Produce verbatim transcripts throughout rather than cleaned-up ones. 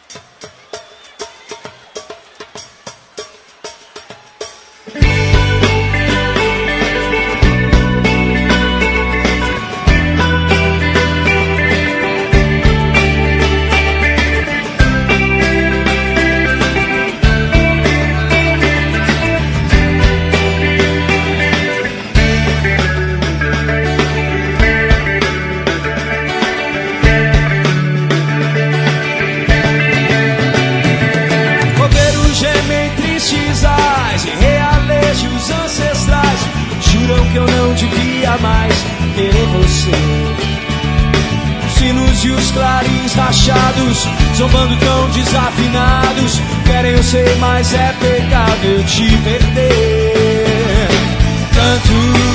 Que eu não devia mais querer você. Os sinos e os clarins rachados, zombando tão desafinados, querem eu ser, mas é pecado eu te perder. Tanto,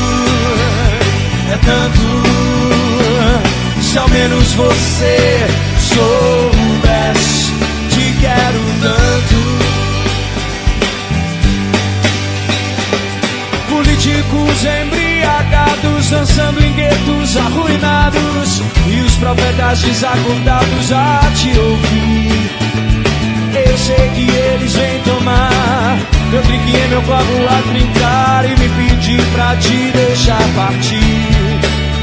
é tanto, se ao menos você soubesse, te quero tanto. Políticos embriagados, dançando em guetos arruinados, e os profetas desacordados a te ouvir. Eu sei que eles vêm tomar meu drink em meu copo a trincar e me pedir pra te deixar partir.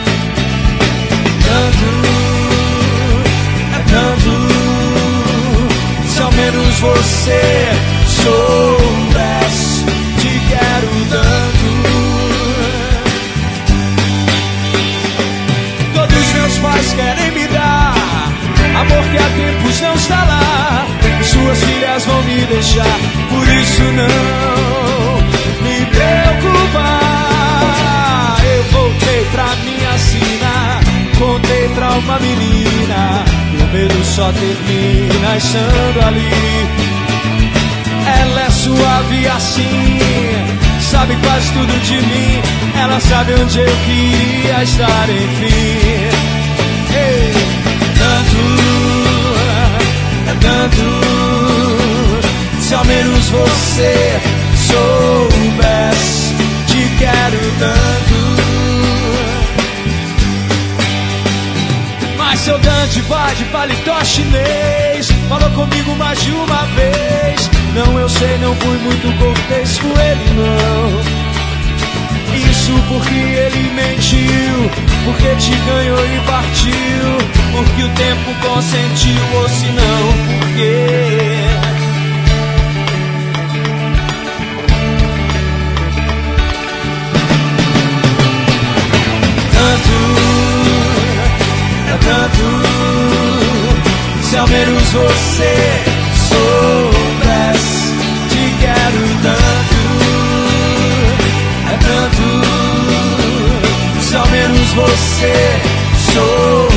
Tanto, é tanto, se ao menos você soubesse, te quero tanto. Meus pais querem me dar amor que há tempos não está lá. Suas filhas vão me deixar, por isso não me preocupar. Eu voltei pra minha sina, contei pra uma menina, e o medo só termina estando ali. Ela é suave assim, sabe quase tudo de mim. Ela sabe onde eu queria estar, enfim. Ei, tanto, é tanto, se ao menos você soubesse, te quero tanto. Mas seu Dante vai de paletó chinês, falou comigo mais de uma vez. Não, eu sei, não fui muito cortês com ele, não. Isso porque ele mentiu, porque te ganhou e partiu, porque o tempo consentiu, ou se não, porque tanto, é tanto, se ao menos você soubesse, te quero tanto. É tanto, se ao menos você soubesse.